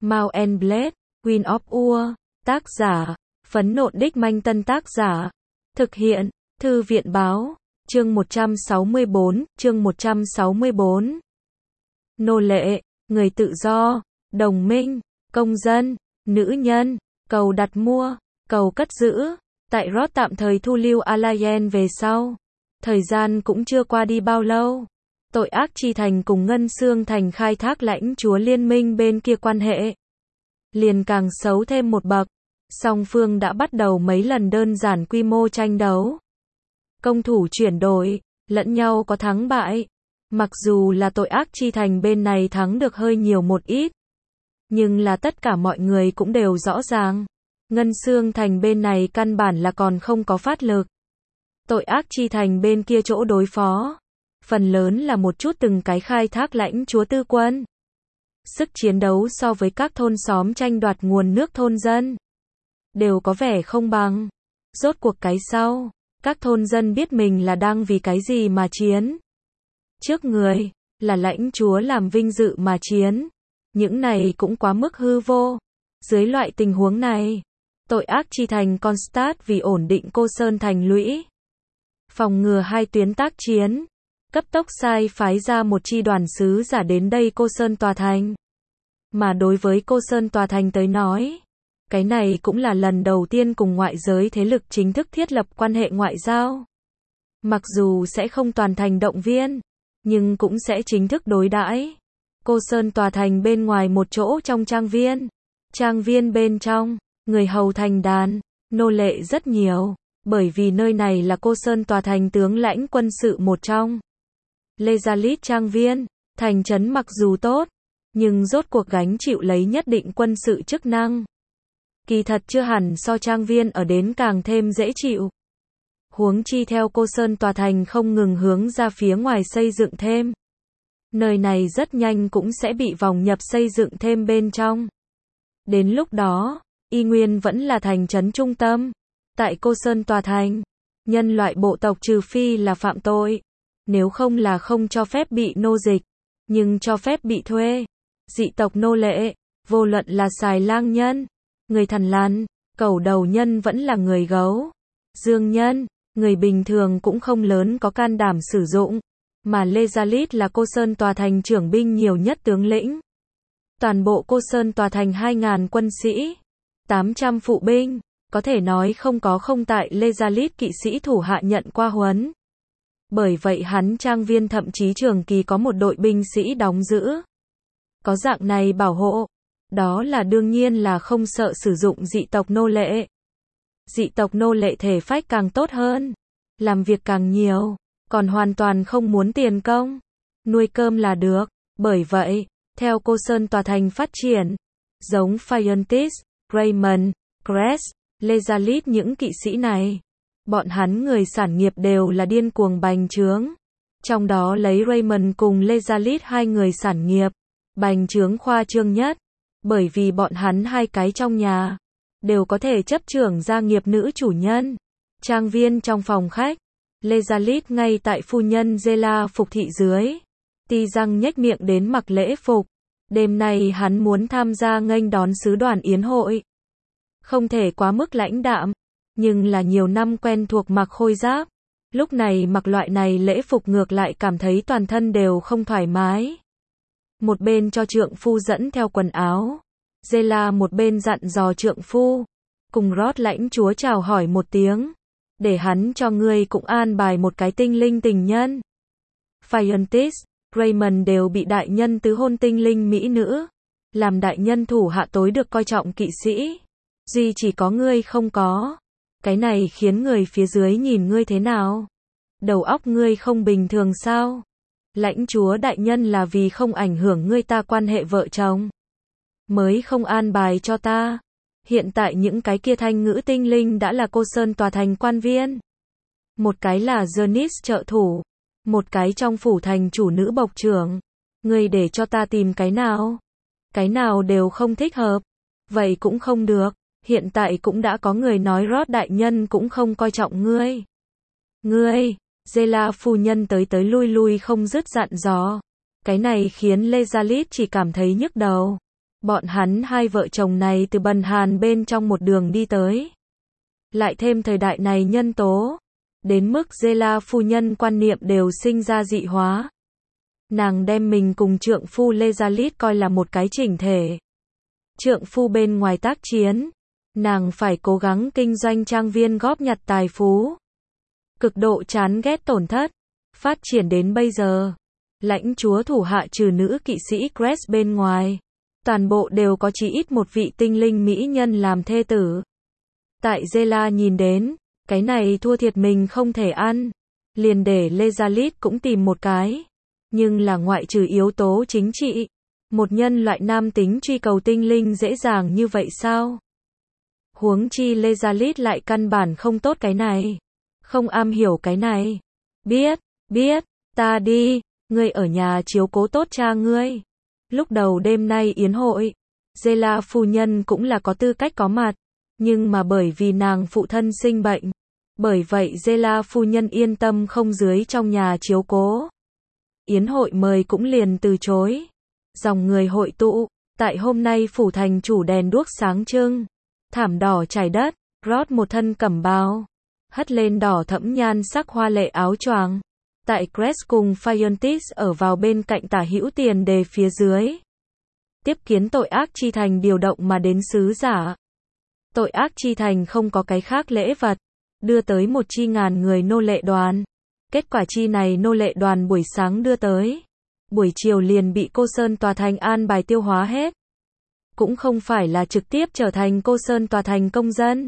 Mount and Blade, Queen of Ur, tác giả, Phấn Nộn Đích Manh Tân tác giả, thực hiện, Thư viện báo, chương 164, Nô lệ, người tự do, đồng minh, công dân, nữ nhân, cầu đặt mua, cầu cất giữ, tại Roth tạm thời thu lưu Alliance về sau. Thời gian cũng chưa qua đi bao lâu. Tội ác chi thành cùng Ngân Xương thành khai thác lãnh chúa liên minh bên kia quan hệ liền càng xấu thêm một bậc. Song phương đã bắt đầu mấy lần đơn giản quy mô tranh đấu. Công thủ chuyển đổi, lẫn nhau có thắng bại. Mặc dù là tội ác chi thành bên này thắng được hơi nhiều một ít, nhưng là tất cả mọi người cũng đều rõ ràng. Ngân Xương thành bên này căn bản là còn không có phát lực. Tội ác chi thành bên kia chỗ đối phó, phần lớn là một chút từng cái khai thác lãnh chúa tư quân. Sức chiến đấu so với các thôn xóm tranh đoạt nguồn nước thôn dân đều có vẻ không bằng. Rốt cuộc cái sau, các thôn dân biết mình là đang vì cái gì mà chiến. Trước người, là lãnh chúa làm vinh dự mà chiến. Những này cũng quá mức hư vô. Dưới loại tình huống này, tội ác chi thành Constat vì ổn định Cô Sơn thành lũy, phòng ngừa hai tuyến tác chiến, cấp tốc sai phái ra một chi đoàn sứ giả đến đây Cô Sơn tòa thành. Mà đối với Cô Sơn tòa thành tới nói, cái này cũng là lần đầu tiên cùng ngoại giới thế lực chính thức thiết lập quan hệ ngoại giao. Mặc dù sẽ không toàn thành động viên, nhưng cũng sẽ chính thức đối đãi. Cô Sơn tòa thành bên ngoài một chỗ trong trang viên. Trang viên bên trong, người hầu thành đàn, nô lệ rất nhiều, bởi vì nơi này là Cô Sơn tòa thành tướng lãnh quân sự một trong. Lezalit trang viên, thành trấn mặc dù tốt, nhưng rốt cuộc gánh chịu lấy nhất định quân sự chức năng. Kỳ thật chưa hẳn so trang viên ở đến càng thêm dễ chịu. Huống chi theo Cô Sơn tòa thành không ngừng hướng ra phía ngoài xây dựng thêm. Nơi này rất nhanh cũng sẽ bị vòng nhập xây dựng thêm bên trong. Đến lúc đó, y nguyên vẫn là thành trấn trung tâm. Tại Cô Sơn tòa thành, nhân loại bộ tộc trừ phi là phạm tội, nếu không là không cho phép bị nô dịch, nhưng cho phép bị thuê. Dị tộc nô lệ, vô luận là xài lang nhân, người thằn lằn, cẩu đầu nhân vẫn là người gấu, dương nhân, người bình thường cũng không lớn có can đảm sử dụng. Mà Lezalit là Cô Sơn tòa thành trưởng binh nhiều nhất tướng lĩnh. Toàn bộ Cô Sơn tòa thành 2.000 quân sĩ, 800 phụ binh, có thể nói không có không tại Lezalit kỵ sĩ thủ hạ nhận qua huấn. Bởi vậy hắn trang viên thậm chí trường kỳ có một đội binh sĩ đóng giữ. Có dạng này bảo hộ, đó là đương nhiên là không sợ sử dụng dị tộc nô lệ. Dị tộc nô lệ thể phách càng tốt hơn, làm việc càng nhiều, còn hoàn toàn không muốn tiền công, nuôi cơm là được. Bởi vậy, theo Cô Sơn tòa thành phát triển, giống Fiontis, Raymond, Crest, Lezalit những kỵ sĩ này, bọn hắn người sản nghiệp đều là điên cuồng bành trướng. Trong đó lấy Raymond cùng Lezalit hai người sản nghiệp bành trướng khoa trương nhất, bởi vì bọn hắn hai cái trong nhà đều có thể chấp trưởng gia nghiệp nữ chủ nhân. Trang viên trong phòng khách, Lezalit ngay tại phu nhân Zela phục thị dưới, ti răng nhếch miệng đến mặc lễ phục. Đêm nay hắn muốn tham gia nghênh đón sứ đoàn yến hội. Không thể quá mức lãnh đạm, nhưng là nhiều năm quen thuộc mặc khôi giáp, lúc này mặc loại này lễ phục ngược lại cảm thấy toàn thân đều không thoải mái. Một bên cho trượng phu dẫn theo quần áo, Zela một bên dặn dò trượng phu, cùng Roth lãnh chúa chào hỏi một tiếng, để hắn cho ngươi cũng an bài một cái tinh linh tình nhân. Fiontis, Raymond đều bị đại nhân tứ hôn tinh linh mỹ nữ, làm đại nhân thủ hạ tối được coi trọng kỵ sĩ. Duy chỉ có ngươi không có. Cái này khiến người phía dưới nhìn ngươi thế nào? Đầu óc ngươi không bình thường sao? Lãnh chúa đại nhân là vì không ảnh hưởng ngươi ta quan hệ vợ chồng mới không an bài cho ta. Hiện tại những cái kia thanh ngữ tinh linh đã là Cô Sơn tòa thành quan viên. Một cái là Janice trợ thủ, một cái trong phủ thành chủ nữ bộc trưởng. Ngươi để cho ta tìm cái nào? Cái nào đều không thích hợp. Vậy cũng không được. Hiện tại cũng đã có người nói Roth đại nhân cũng không coi trọng ngươi. Ngươi, Zela phu nhân tới lui không dứt dặn dò. Cái này khiến Lezalit chỉ cảm thấy nhức đầu. Bọn hắn hai vợ chồng này từ bần hàn bên trong một đường đi tới. Lại thêm thời đại này nhân tố, đến mức Zela phu nhân quan niệm đều sinh ra dị hóa. Nàng đem mình cùng trượng phu Lezalit coi là một cái chỉnh thể. Trượng phu bên ngoài tác chiến, nàng phải cố gắng kinh doanh trang viên góp nhặt tài phú. Cực độ chán ghét tổn thất, phát triển đến bây giờ. Lãnh chúa thủ hạ trừ nữ kỵ sĩ Crest bên ngoài, toàn bộ đều có chí ít một vị tinh linh mỹ nhân làm thê tử. Tại Zela nhìn đến, cái này thua thiệt mình không thể ăn, liền để Lezalit cũng tìm một cái. Nhưng là ngoại trừ yếu tố chính trị, một nhân loại nam tính truy cầu tinh linh dễ dàng như vậy sao? Huống chi Lezalit lại căn bản không tốt cái này, không am hiểu cái này. Biết, ta đi, ngươi ở nhà chiếu cố tốt cha ngươi. Lúc đầu đêm nay yến hội, Zela phu nhân cũng là có tư cách có mặt, nhưng mà bởi vì nàng phụ thân sinh bệnh, bởi vậy Zela phu nhân yên tâm không dưới trong nhà chiếu cố. Yến hội mời cũng liền từ chối. Dòng người hội tụ, tại hôm nay phủ thành chủ đèn đuốc sáng trưng, thảm đỏ trải đất, rót một thân cẩm bào, hất lên đỏ thẫm nhan sắc hoa lệ áo choàng. Tại Crest cùng Fiontis ở vào bên cạnh tả hữu tiền đề phía dưới. Tiếp kiến tội ác chi thành điều động mà đến sứ giả. Tội ác chi thành không có cái khác lễ vật, đưa tới một chi ngàn người nô lệ đoàn. Kết quả chi này nô lệ đoàn buổi sáng đưa tới, buổi chiều liền bị Cô Sơn tòa thành an bài tiêu hóa hết. Cũng không phải là trực tiếp trở thành Cô Sơn tòa thành công dân,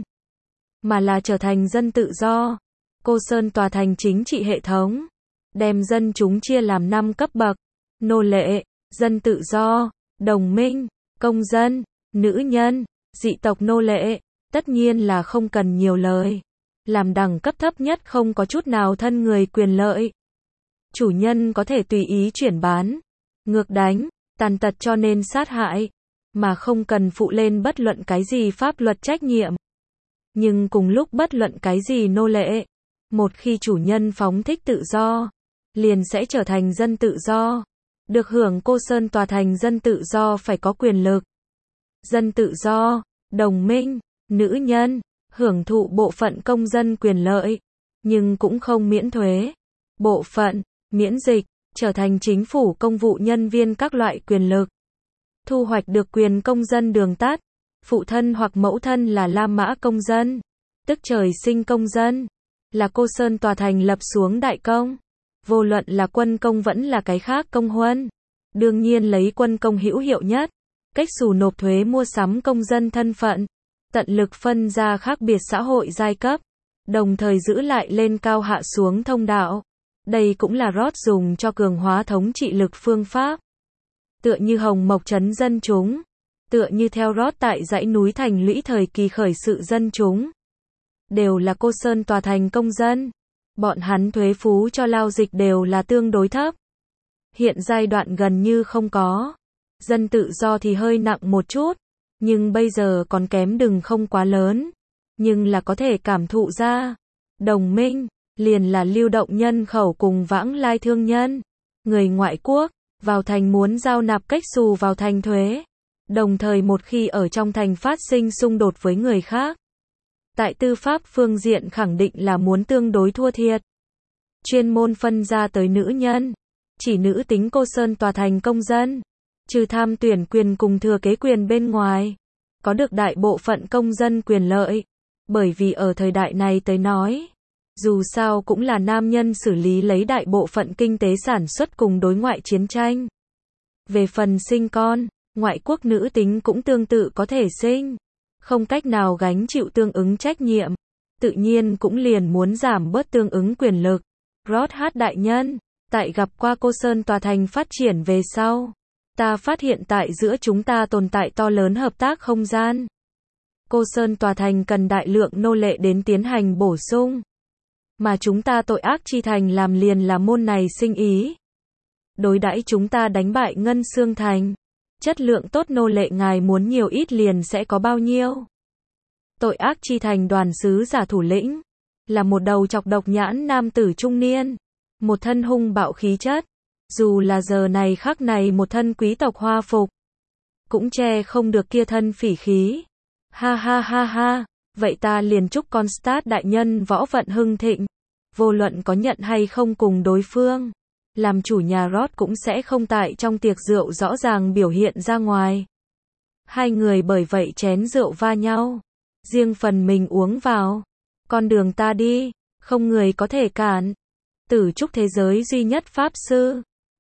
mà là trở thành dân tự do. Cô Sơn tòa thành chính trị hệ thống, đem dân chúng chia làm 5 cấp bậc: nô lệ, dân tự do, đồng minh, công dân, nữ nhân, dị tộc nô lệ. Tất nhiên là không cần nhiều lời. Làm đẳng cấp thấp nhất không có chút nào thân người quyền lợi. Chủ nhân có thể tùy ý chuyển bán, ngược đánh, tàn tật cho nên sát hại, mà không cần phụ lên bất luận cái gì pháp luật trách nhiệm. Nhưng cùng lúc bất luận cái gì nô lệ, một khi chủ nhân phóng thích tự do, liền sẽ trở thành dân tự do. Được hưởng Cô Sơn tòa thành dân tự do phải có quyền lực. Dân tự do, đồng minh, nữ nhân, hưởng thụ bộ phận công dân quyền lợi, nhưng cũng không miễn thuế, bộ phận, miễn dịch, trở thành chính phủ công vụ nhân viên các loại quyền lực. Thu hoạch được quyền công dân đường tắt, phụ thân hoặc mẫu thân là La Mã công dân, tức trời sinh công dân, là Cô Sơn tòa thành lập xuống đại công. Vô luận là quân công vẫn là cái khác công huân. Đương nhiên lấy quân công hữu hiệu nhất, cách xù nộp thuế mua sắm công dân thân phận, tận lực phân ra khác biệt xã hội giai cấp, đồng thời giữ lại lên cao hạ xuống thông đạo. Đây cũng là Roth dùng cho cường hóa thống trị lực phương pháp. Tựa như Hồng Mộc trấn dân chúng, tựa như theo Roth tại dãy núi thành lũy thời kỳ khởi sự dân chúng, đều là Cô Sơn tòa thành công dân. Bọn hắn thuế phú cho lao dịch đều là tương đối thấp. Hiện giai đoạn gần như không có. Dân tự do thì hơi nặng một chút, nhưng bây giờ còn kém đừng không quá lớn, nhưng là có thể cảm thụ ra. Đồng minh, liền là lưu động nhân khẩu cùng vãng lai thương nhân, người ngoại quốc, vào thành muốn giao nạp cách xù vào thành thuế. Đồng thời một khi ở trong thành phát sinh xung đột với người khác, tại tư pháp phương diện khẳng định là muốn tương đối thua thiệt. Chuyên môn phân ra tới nữ nhân, chỉ nữ tính Cô Sơn tòa thành công dân, trừ tham tuyển quyền cùng thừa kế quyền bên ngoài, có được đại bộ phận công dân quyền lợi. Bởi vì ở thời đại này tới nói, dù sao cũng là nam nhân xử lý lấy đại bộ phận kinh tế sản xuất cùng đối ngoại chiến tranh. Về phần sinh con, ngoại quốc nữ tính cũng tương tự có thể sinh, không cách nào gánh chịu tương ứng trách nhiệm, tự nhiên cũng liền muốn giảm bớt tương ứng quyền lực. Roth H. đại nhân, tại gặp qua Cô Sơn tòa thành phát triển về sau, ta phát hiện tại giữa chúng ta tồn tại to lớn hợp tác không gian. Cô Sơn tòa thành cần đại lượng nô lệ đến tiến hành bổ sung, mà chúng ta tội ác chi thành làm liền là môn này sinh ý. Đối đãi chúng ta đánh bại Ngân Xương Thành, chất lượng tốt nô lệ ngài muốn nhiều ít liền sẽ có bao nhiêu. Tội ác chi thành đoàn sứ giả thủ lĩnh, là một đầu chọc độc nhãn nam tử trung niên, một thân hung bạo khí chất, dù là giờ này khắc này một thân quý tộc hoa phục. cũng che không được kia thân phỉ khí. Ha ha ha ha, vậy ta liền chúc con Stát đại nhân võ vận hưng thịnh. Vô luận có nhận hay không cùng đối phương, làm chủ nhà Roth cũng sẽ không tại trong tiệc rượu rõ ràng biểu hiện ra ngoài. Hai người bởi vậy chén rượu va nhau, riêng phần mình uống vào. Con đường ta đi, không người có thể cản. Tử trúc thế giới duy nhất pháp sư.